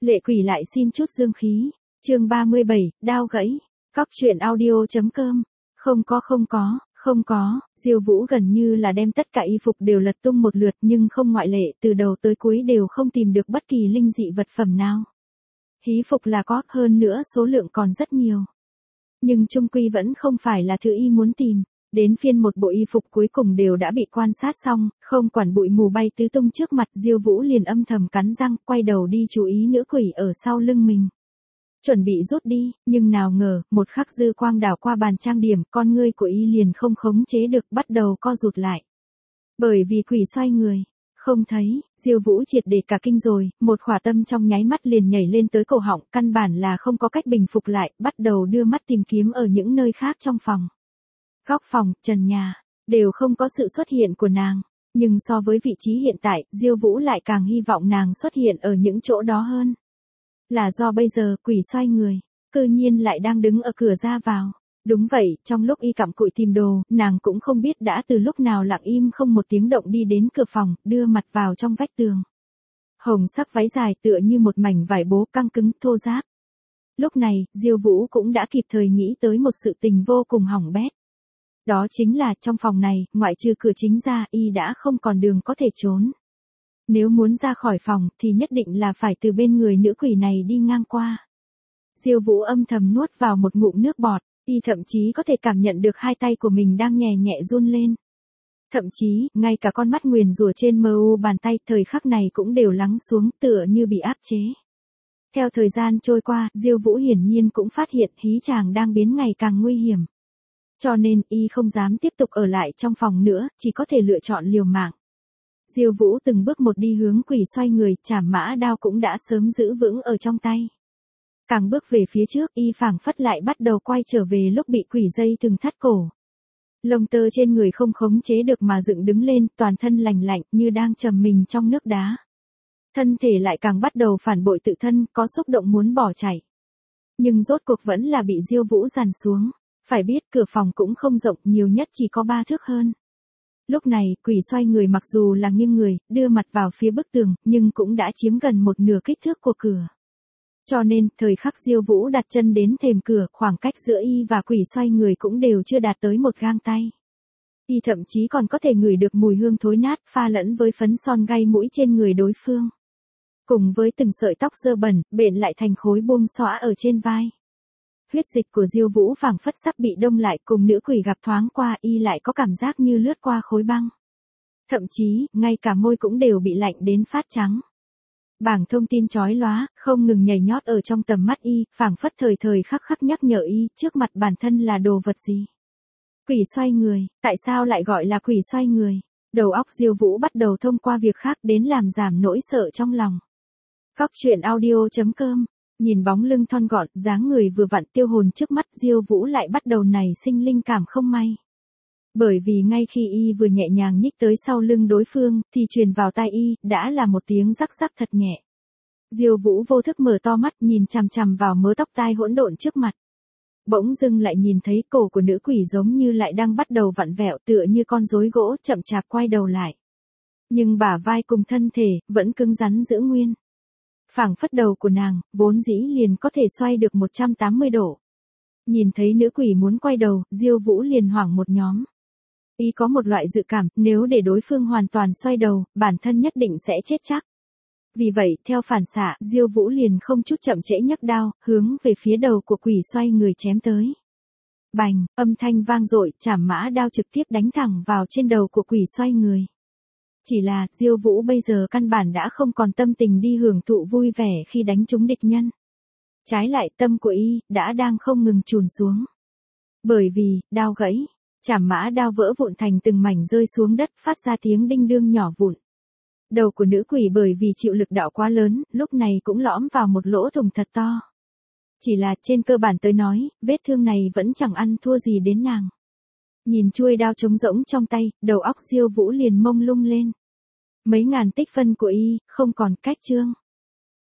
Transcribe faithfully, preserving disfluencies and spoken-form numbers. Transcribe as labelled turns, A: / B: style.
A: Lệ quỷ lại xin chút dương khí. Chương ba mươi bảy, đao gãy. Cóc truyện audio chấm com. Không có không có, không có, Diêu Vũ gần như là đem tất cả y phục đều lật tung một lượt nhưng không ngoại lệ, từ đầu tới cuối đều không tìm được bất kỳ linh dị vật phẩm nào. Hí phục là có, hơn nữa số lượng còn rất nhiều. Nhưng chung quy vẫn không phải là thứ y muốn tìm. Đến phiên một bộ y phục cuối cùng đều đã bị quan sát xong, không quản bụi mù bay tứ tung trước mặt, Diêu Vũ liền âm thầm cắn răng, quay đầu đi chú ý nữ quỷ ở sau lưng mình. Chuẩn bị rút đi, nhưng nào ngờ, một khắc dư quang đảo qua bàn trang điểm, con ngươi của y liền không khống chế được, bắt đầu co rụt lại. Bởi vì quỷ xoay người, không thấy, Diêu Vũ triệt để cả kinh rồi, một khỏa tâm trong nháy mắt liền nhảy lên tới cổ họng, căn bản là không có cách bình phục lại, bắt đầu đưa mắt tìm kiếm ở những nơi khác trong phòng. Góc phòng, trần nhà, đều không có sự xuất hiện của nàng, nhưng so với vị trí hiện tại, Diêu Vũ lại càng hy vọng nàng xuất hiện ở những chỗ đó hơn. Là do bây giờ quỷ xoay người, cư nhiên lại đang đứng ở cửa ra vào. Đúng vậy, trong lúc y cặm cụi tìm đồ, nàng cũng không biết đã từ lúc nào lặng im không một tiếng động đi đến cửa phòng, đưa mặt vào trong vách tường. Hồng sắc váy dài tựa như một mảnh vải bố căng cứng thô ráp. Lúc này, Diêu Vũ cũng đã kịp thời nghĩ tới một sự tình vô cùng hỏng bét. Đó chính là trong phòng này, ngoại trừ cửa chính ra, y đã không còn đường có thể trốn. Nếu muốn ra khỏi phòng thì nhất định là phải từ bên người nữ quỷ này đi ngang qua. Diêu Vũ âm thầm nuốt vào một ngụm nước bọt, y thậm chí có thể cảm nhận được hai tay của mình đang nhẹ nhẹ run lên. Thậm chí, ngay cả con mắt nguyền rủa trên mờ u bàn tay thời khắc này cũng đều lắng xuống tựa như bị áp chế. Theo thời gian trôi qua, Diêu Vũ hiển nhiên cũng phát hiện hí chàng đang biến ngày càng nguy hiểm. Cho nên, y không dám tiếp tục ở lại trong phòng nữa, chỉ có thể lựa chọn liều mạng. Diêu Vũ từng bước một đi hướng quỷ xoay người, chảm mã đao cũng đã sớm giữ vững ở trong tay. Càng bước về phía trước, y phảng phất lại bắt đầu quay trở về lúc bị quỷ dây từng thắt cổ. Lông tơ trên người không khống chế được mà dựng đứng lên, toàn thân lành lạnh như đang trầm mình trong nước đá. Thân thể lại càng bắt đầu phản bội tự thân, có xúc động muốn bỏ chạy. Nhưng rốt cuộc vẫn là bị Diêu Vũ dằn xuống. Phải biết cửa phòng cũng không rộng, nhiều nhất chỉ có ba thước hơn. Lúc này, quỷ xoay người mặc dù là nghiêng người, đưa mặt vào phía bức tường, nhưng cũng đã chiếm gần một nửa kích thước của cửa. Cho nên, thời khắc Diêu Vũ đặt chân đến thềm cửa, khoảng cách giữa y và quỷ xoay người cũng đều chưa đạt tới một gang tay. Y thậm chí còn có thể ngửi được mùi hương thối nát pha lẫn với phấn son gây mũi trên người đối phương. Cùng với từng sợi tóc dơ bẩn, bện lại thành khối buông xõa ở trên vai. Huyết dịch của Diêu Vũ phảng phất sắp bị đông lại, cùng nữ quỷ gặp thoáng qua, y lại có cảm giác như lướt qua khối băng. Thậm chí, ngay cả môi cũng đều bị lạnh đến phát trắng. Bảng thông tin chói lóa, không ngừng nhảy nhót ở trong tầm mắt y, phảng phất thời thời khắc khắc nhắc nhở y, trước mặt bản thân là đồ vật gì. Quỷ xoay người, tại sao lại gọi là quỷ xoay người? Đầu óc Diêu Vũ bắt đầu thông qua việc khác đến làm giảm nỗi sợ trong lòng. Cóc truyện audio chấm com. Nhìn bóng lưng thon gọn, dáng người vừa vặn tiêu hồn trước mắt, Diêu Vũ lại bắt đầu nảy sinh linh cảm không may. Bởi vì ngay khi y vừa nhẹ nhàng nhích tới sau lưng đối phương, thì truyền vào tai y, đã là một tiếng rắc rắc thật nhẹ. Diêu Vũ vô thức mở to mắt, nhìn chằm chằm vào mớ tóc tai hỗn độn trước mặt. Bỗng dưng lại nhìn thấy cổ của nữ quỷ giống như lại đang bắt đầu vặn vẹo, tựa như con rối gỗ chậm chạp quay đầu lại. Nhưng bả vai cùng thân thể, vẫn cứng rắn giữ nguyên. Phảng phất đầu của nàng, vốn dĩ liền có thể xoay được một trăm tám mươi độ. Nhìn thấy nữ quỷ muốn quay đầu, Diêu Vũ liền hoảng một nhóm. Y có một loại dự cảm, nếu để đối phương hoàn toàn xoay đầu, bản thân nhất định sẽ chết chắc. Vì vậy, theo phản xạ, Diêu Vũ liền không chút chậm trễ nhấc đao, hướng về phía đầu của quỷ xoay người chém tới. Bành, âm thanh vang dội, chảm mã đao trực tiếp đánh thẳng vào trên đầu của quỷ xoay người. Chỉ là, Diêu Vũ bây giờ căn bản đã không còn tâm tình đi hưởng thụ vui vẻ khi đánh trúng địch nhân. Trái lại, tâm của y, đã đang không ngừng trùn xuống. Bởi vì, đao gãy, chảm mã đao vỡ vụn thành từng mảnh rơi xuống đất, phát ra tiếng đinh đương nhỏ vụn. Đầu của nữ quỷ bởi vì chịu lực đạo quá lớn, lúc này cũng lõm vào một lỗ thủng thật to. Chỉ là, trên cơ bản tới nói, vết thương này vẫn chẳng ăn thua gì đến nàng. Nhìn chuôi đao trống rỗng trong tay, đầu óc Diêu Vũ liền mông lung lên. Mấy ngàn tích phân của y, không còn cách chương.